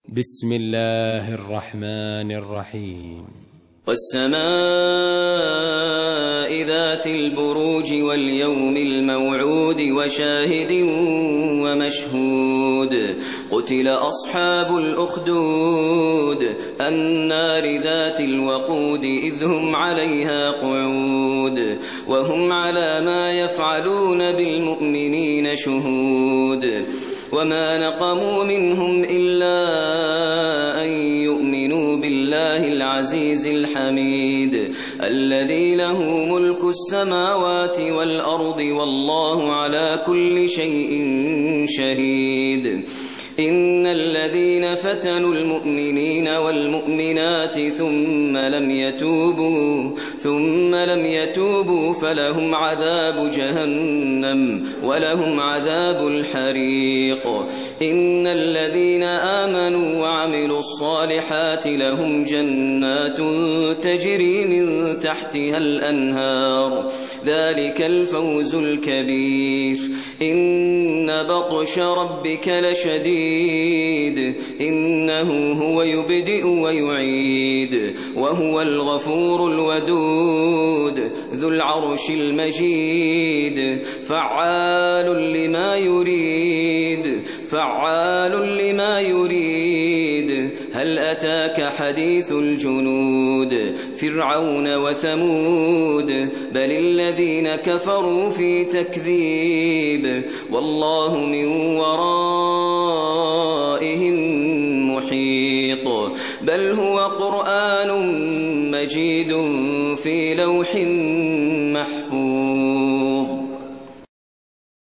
بسم الله الرحمن الرحيم. والسماء ذات البروج واليوم الموعود وشاهد ومشهود قتل أصحاب الأخدود النار ذات الوقود إذ هم عليها قعود وهم على ما يفعلون بالمؤمنين شهود وما نقموا منهم إلا أن يؤمنوا بالله العزيز الحميد الذي له ملك السماوات والأرض والله على كل شيء شهيد. إن الذين فتنوا المؤمنين والمؤمنات ثم لم يتوبوا فلهم عذاب جهنم ولهم عذاب الحريق. إن الذين آمنوا وعملوا الصالحات لهم جنات تجري من تحتها الأنهار ذلك الفوز الكبير. إن بطش ربك لشديد إنه هو يبدئ ويعيد وهو الغفور الودود ذو العرش المجيد فعال لما يريد. هل أتاك حديث الجنود فرعون وثمود بل الذين كفروا في تكذيب والله من ورائهم محيط. بل هو قرآن مجيد في لوح محفوظ.